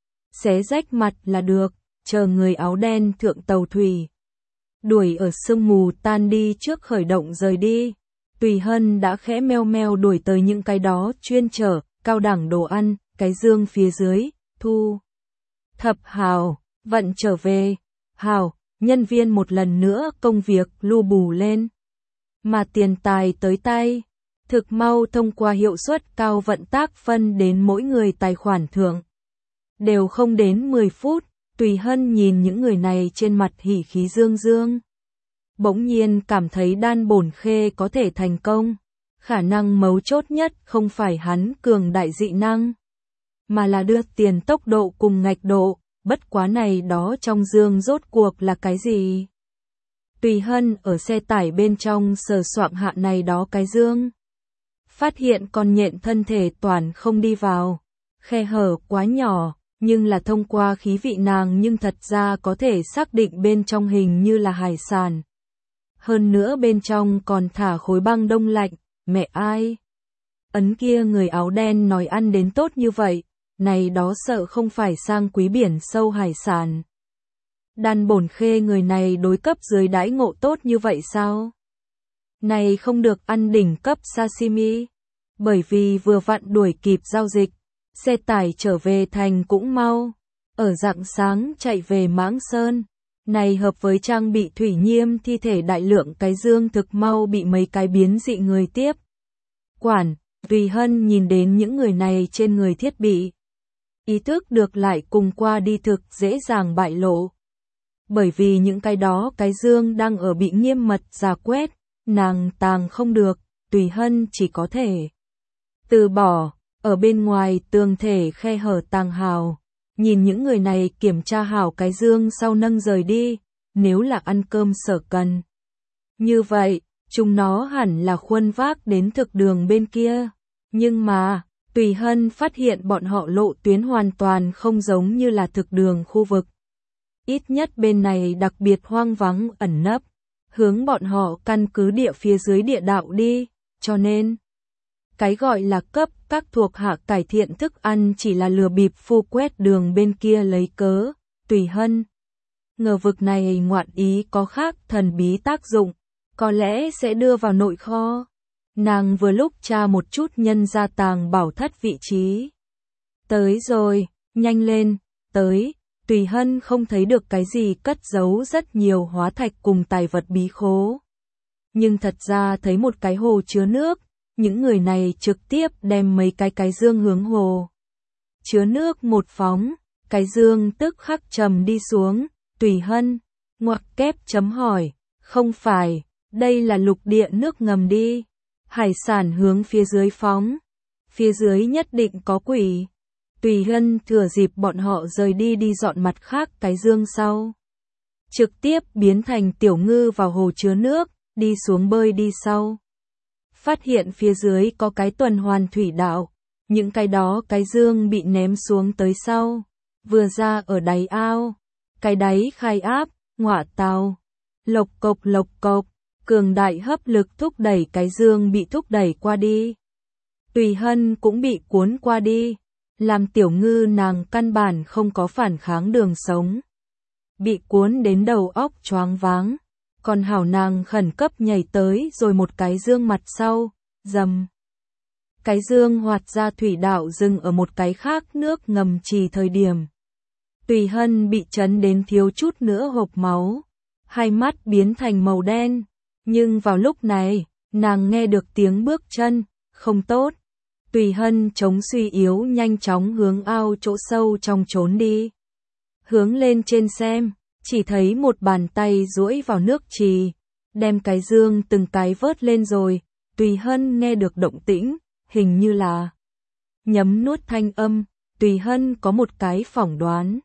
Xé rách mặt là được, chờ người áo đen thượng tàu thủy. Đuổi ở sương mù tan đi trước khởi động rời đi. Tùy Hân đã khẽ meo meo đuổi tới những cái đó chuyên chở, cao đẳng đồ ăn, cái dương phía dưới, thu. Thập hào, vận trở về, hào, nhân viên một lần nữa công việc lu bù lên. Mà tiền tài tới tay, thực mau thông qua hiệu suất cao vận tác phân đến mỗi người tài khoản thưởng. Đều không đến 10 phút, Tùy Hân nhìn những người này trên mặt hỉ khí dương dương. Bỗng nhiên cảm thấy đan bổn khê có thể thành công. Khả năng mấu chốt nhất không phải hắn cường đại dị năng, mà là đưa tiền tốc độ cùng ngạch độ, bất quá này đó trong dương rốt cuộc là cái gì? Tùy Hân ở xe tải bên trong sờ soạng hạ này đó cái dương. Phát hiện con nhện thân thể toàn không đi vào. Khe hở quá nhỏ, nhưng là thông qua khí vị nàng nhưng thật ra có thể xác định bên trong hình như là hải sản. Hơn nữa bên trong còn thả khối băng đông lạnh, mẹ ai? Ấn kia người áo đen nói ăn đến tốt như vậy, này đó sợ không phải sang quý biển sâu hải sản. Đan bổn khê người này đối cấp dưới đãi ngộ tốt như vậy sao? Này không được ăn đỉnh cấp sashimi, bởi vì vừa vặn đuổi kịp giao dịch, xe tải trở về thành cũng mau, ở rạng sáng chạy về Mãng Sơn. Này hợp với trang bị Thủy Nhiêm thi thể đại lượng cái dương thực mau bị mấy cái biến dị người tiếp. Quản, Tùy Hân nhìn đến những người này trên người thiết bị. Ý thức được lại cùng qua đi thực dễ dàng bại lộ. Bởi vì những cái đó cái dương đang ở bị nghiêm mật rà quét, nàng tàng không được, Tùy Hân chỉ có thể từ bỏ, ở bên ngoài tường thể khe hở tàng hào. Nhìn những người này kiểm tra hảo cái dương sau nâng rời đi, nếu là ăn cơm sở cần. Như vậy, chúng nó hẳn là khuân vác đến thực đường bên kia. Nhưng mà, Tùy Hân phát hiện bọn họ lộ tuyến hoàn toàn không giống như là thực đường khu vực. Ít nhất bên này đặc biệt hoang vắng ẩn nấp, hướng bọn họ căn cứ địa phía dưới địa đạo đi, cho nên Cái gọi là cấp các thuộc hạ cải thiện thức ăn chỉ là lừa bịp phu quét đường bên kia lấy cớ. Tùy Hân ngờ vực này ngoạn ý có khác thần bí tác dụng, có lẽ sẽ đưa vào nội kho. Nàng vừa lúc tra một chút nhân gia tàng bảo thất vị trí. Tới rồi, nhanh lên, tới. Tùy Hân không thấy được cái gì cất giấu rất nhiều hóa thạch cùng tài vật bí khố. Nhưng thật ra thấy một cái hồ chứa nước, những người này trực tiếp đem mấy cái dương hướng hồ chứa nước một phóng, cái dương tức khắc trầm đi xuống. Tùy Hân ngoặc kép chấm hỏi, không phải, đây là lục địa nước ngầm đi, hải sản hướng phía dưới phóng, phía dưới nhất định có quỷ. Tùy Hân thừa dịp bọn họ rời đi dọn mặt khác cái dương sau, trực tiếp biến thành tiểu ngư vào hồ chứa nước, đi xuống bơi đi sau. Phát hiện phía dưới có cái tuần hoàn thủy đạo, những cái đó cái dương bị ném xuống tới sau, vừa ra ở đáy ao, cái đáy khai áp, ngọa tàu, lộc cộc, cường đại hấp lực thúc đẩy cái dương bị thúc đẩy qua đi. Tùy Hân cũng bị cuốn qua đi, làm tiểu ngư nàng căn bản không có phản kháng đường sống. Bị cuốn đến đầu óc choáng váng, còn hảo nàng khẩn cấp nhảy tới rồi một cái dương mặt sau, dầm. Cái dương hoạt ra thủy đạo dừng ở một cái khác nước ngầm trì thời điểm. Tùy Hân bị chấn đến thiếu chút nữa hộc máu, hai mắt biến thành màu đen, nhưng vào lúc này, nàng nghe được tiếng bước chân, không tốt. Tùy Hân chống suy yếu nhanh chóng hướng ao chỗ sâu trong trốn đi. Hướng lên trên xem, chỉ thấy một bàn tay duỗi vào nước trì, đem cái dương từng cái vớt lên rồi. Tùy Hân nghe được động tĩnh, hình như là nhấm nuốt thanh âm. Tùy Hân có một cái phỏng đoán.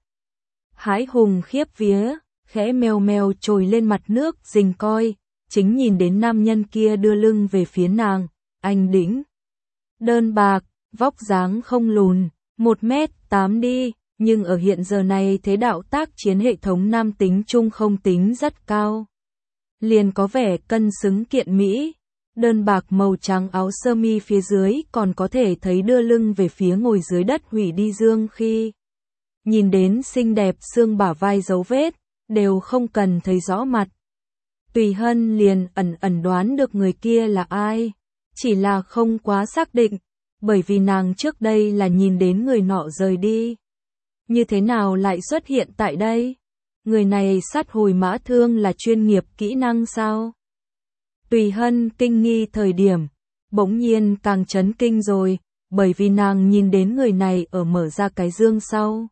Hãi hùng khiếp vía, khẽ meo meo trồi lên mặt nước rình coi, chính nhìn đến nam nhân kia đưa lưng về phía nàng, anh đĩnh. Đơn bạc, vóc dáng không lùn, 1m8 đi, nhưng ở hiện giờ này thế đạo tác chiến hệ thống nam tính chung không tính rất cao. Liền có vẻ cân xứng kiện mỹ, đơn bạc màu trắng áo sơ mi phía dưới còn có thể thấy đưa lưng về phía ngồi dưới đất hủy đi dương khi. Nhìn đến xinh đẹp xương bả vai dấu vết, đều không cần thấy rõ mặt. Tùy Hân liền ẩn đoán được người kia là ai, chỉ là không quá xác định, bởi vì nàng trước đây là nhìn đến người nọ rời đi. Như thế nào lại xuất hiện tại đây? Người này sát hồi mã thương là chuyên nghiệp kỹ năng sao? Tùy Hân kinh nghi thời điểm, bỗng nhiên càng chấn kinh rồi, bởi vì nàng nhìn đến người này ở mở ra cái dương sau.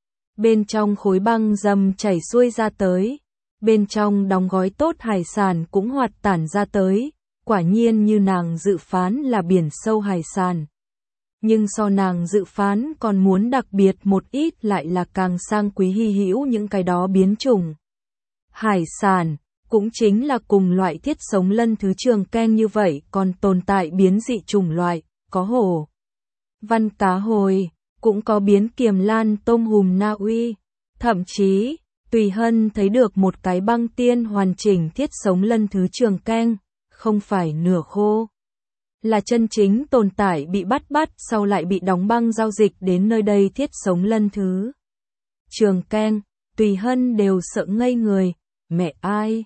Bên trong khối băng dầm chảy xuôi ra tới, bên trong đóng gói tốt hải sản cũng hoạt tản ra tới, quả nhiên như nàng dự phán là biển sâu hải sản. Nhưng so nàng dự phán còn muốn đặc biệt một ít lại là càng sang quý hy hữu những cái đó biến chủng. Hải sản, cũng chính là cùng loại thiết sống lân thứ trường ken như vậy còn tồn tại biến dị chủng loại, có hổ, văn cá hồi, cũng có biến kiềm lan tôm hùm Na Uy, thậm chí, Tùy Hân thấy được một cái băng tiên hoàn chỉnh thiết sống lân thứ trường ken, không phải nửa khô. Là chân chính tồn tại bị bắt sau lại bị đóng băng giao dịch đến nơi đây thiết sống lân thứ trường ken, Tùy Hân đều sợ ngây người, mẹ ai?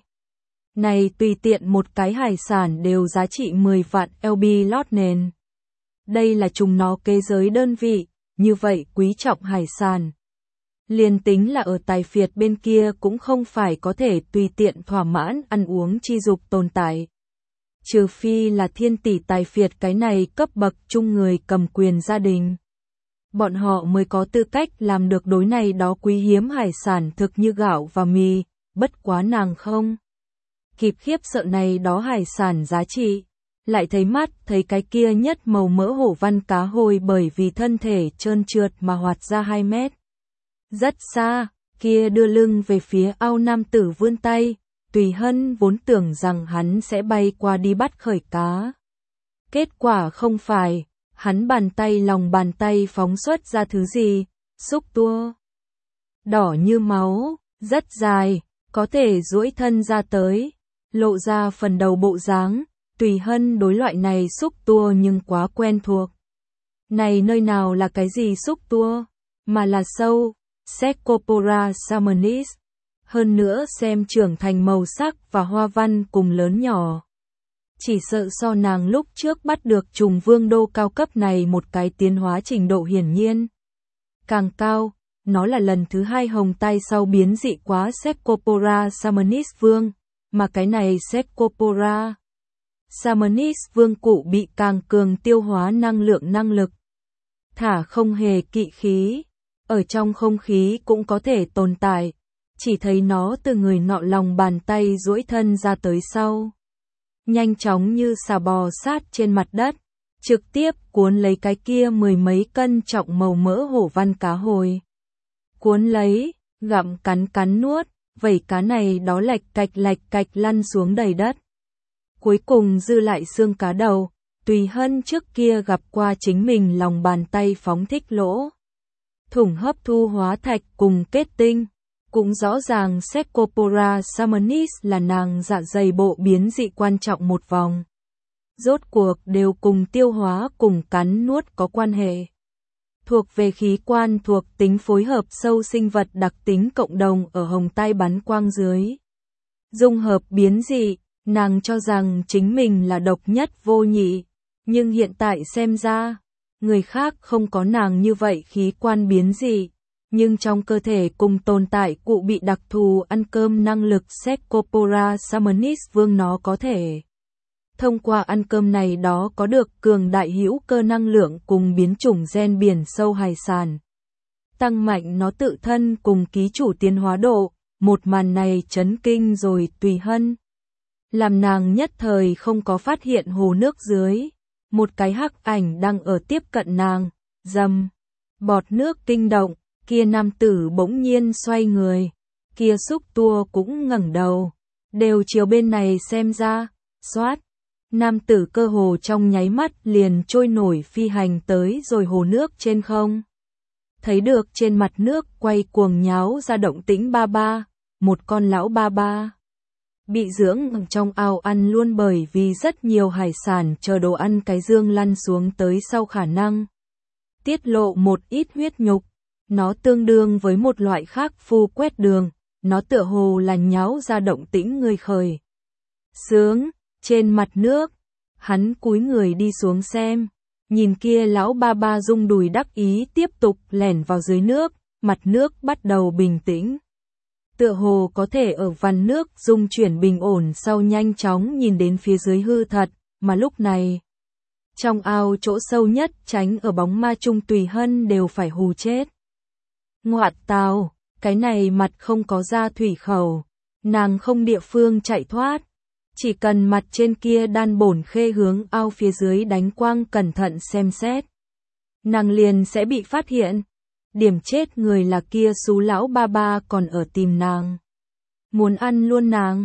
Này tùy tiện một cái hải sản đều giá trị 10 vạn LB lót nền. Đây là chúng nó kế giới đơn vị, như vậy quý trọng hải sản. Liền tính là ở tài phiệt bên kia cũng không phải có thể tùy tiện thỏa mãn ăn uống chi dục tồn tại. Trừ phi là thiên tỷ tài phiệt cái này cấp bậc chung người cầm quyền gia đình. Bọn họ mới có tư cách làm được đối này đó quý hiếm hải sản thực như gạo và mì, bất quá nàng không. Kịp khiếp sợ này đó hải sản giá trị, lại thấy mắt thấy cái kia nhất màu mỡ hổ văn cá hồi bởi vì thân thể trơn trượt mà hoạt ra 2 mét. Rất xa, kia đưa lưng về phía ao nam tử vươn tay, Tùy Hân vốn tưởng rằng hắn sẽ bay qua đi bắt khởi cá. Kết quả không phải, hắn lòng bàn tay phóng xuất ra thứ gì, xúc tua. Đỏ như máu, rất dài, có thể duỗi thân ra tới, lộ ra phần đầu bộ dáng, Tùy Hân đối loại này xúc tua nhưng quá quen thuộc. Này nơi nào là cái gì xúc tua, mà là sâu, Cercophora samanis. Hơn nữa xem trưởng thành màu sắc và hoa văn cùng lớn nhỏ. Chỉ sợ so nàng lúc trước bắt được trùng vương đô cao cấp này một cái tiến hóa trình độ hiển nhiên càng cao, nó là lần thứ 2 hồng tay sau biến dị quá Cercophora samanis vương, mà cái này Cercophora samanis vương cụ bị càng cường tiêu hóa năng lực. Thả không hề kỵ khí, ở trong không khí cũng có thể tồn tại, chỉ thấy nó từ người nọ lòng bàn tay duỗi thân ra tới sau. Nhanh chóng như xà bò sát trên mặt đất, trực tiếp cuốn lấy cái kia 10 mấy cân trọng màu mỡ hổ văn cá hồi. Cuốn lấy, gặm cắn nuốt, vẩy cá này đó lạch cạch lăn xuống đầy đất. Cuối cùng dư lại xương cá đầu, Tùy Hân trước kia gặp qua chính mình lòng bàn tay phóng thích lỗ thủng hấp thu hóa thạch cùng kết tinh. Cũng rõ ràng Cercophora samanis là nàng dạ dày bộ biến dị quan trọng một vòng. Rốt cuộc đều cùng tiêu hóa cùng cắn nuốt có quan hệ. Thuộc về khí quan thuộc tính phối hợp sâu sinh vật đặc tính cộng đồng ở hồng tai bắn quang dưới. Dung hợp biến dị, nàng cho rằng chính mình là độc nhất vô nhị. Nhưng hiện tại xem ra, người khác không có nàng như vậy khí quan biến dị. Nhưng trong cơ thể cùng tồn tại cụ bị đặc thù ăn cơm năng lực Cercophora samanis vương nó có thể. Thông qua ăn cơm này đó có được cường đại hữu cơ năng lượng cùng biến chủng gen biển sâu hải sản. Tăng mạnh nó tự thân cùng ký chủ tiến hóa độ, một màn này chấn kinh rồi Tùy Hân. Làm nàng nhất thời không có phát hiện hồ nước dưới. Một cái hắc ảnh đang ở tiếp cận nàng, dầm, bọt nước kinh động. Kia nam tử bỗng nhiên xoay người, kia xúc tua cũng ngẩng đầu, đều chiều bên này xem ra, xoát. Nam tử cơ hồ trong nháy mắt liền trôi nổi phi hành tới rồi hồ nước trên không. Thấy được trên mặt nước quay cuồng nháo ra động tĩnh ba ba, một con lão ba ba. Bị dưỡng trong ao ăn luôn bởi vì rất nhiều hải sản chờ đồ ăn cái dương lăn xuống tới sau khả năng. Tiết lộ một ít huyết nhục. Nó tương đương với một loại khác phu quét đường, nó tựa hồ là nháo ra động tĩnh người khởi. Sướng, trên mặt nước, hắn cúi người đi xuống xem, nhìn kia lão ba ba rung đùi đắc ý tiếp tục lẻn vào dưới nước, mặt nước bắt đầu bình tĩnh. Tựa hồ có thể ở vằn nước dung chuyển bình ổn sau nhanh chóng nhìn đến phía dưới hư thật, mà lúc này. Trong ao chỗ sâu nhất tránh ở bóng ma trung Tùy Hân đều phải hù chết. Ngoạn tào, cái này mặt không có ra thủy khẩu, nàng không địa phương chạy thoát, chỉ cần mặt trên kia đan bổn khê hướng ao phía dưới đánh quang cẩn thận xem xét. Nàng liền sẽ bị phát hiện, điểm chết người là kia xú lão ba ba còn ở tìm nàng. Muốn ăn luôn nàng,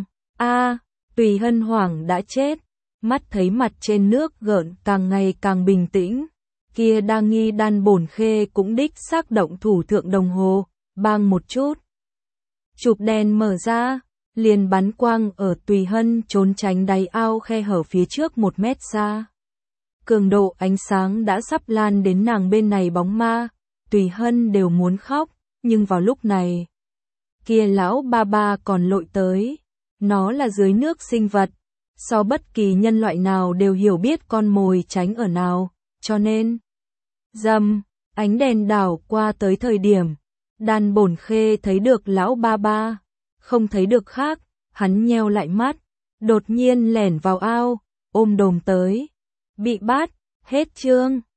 Tùy Hân hoảng đã chết, mắt thấy mặt trên nước gợn càng ngày càng bình tĩnh. Kia đa nghi đan bổn khê cũng đích xác động thủ thượng đồng hồ, bang một chút. Chụp đèn mở ra, liền bắn quang ở Tùy Hân trốn tránh đáy ao khe hở phía trước 1 mét xa. Cường độ ánh sáng đã sắp lan đến nàng bên này bóng ma, Tùy Hân đều muốn khóc, nhưng vào lúc này, kia lão ba ba còn lội tới, nó là dưới nước sinh vật, so bất kỳ nhân loại nào đều hiểu biết con mồi tránh ở nào, cho nên dầm, ánh đèn đảo qua tới thời điểm, đan bổn khê thấy được lão ba ba, không thấy được khác, hắn nheo lại mắt, đột nhiên lẻn vào ao, ôm đồm tới, bị bắt, hết chương.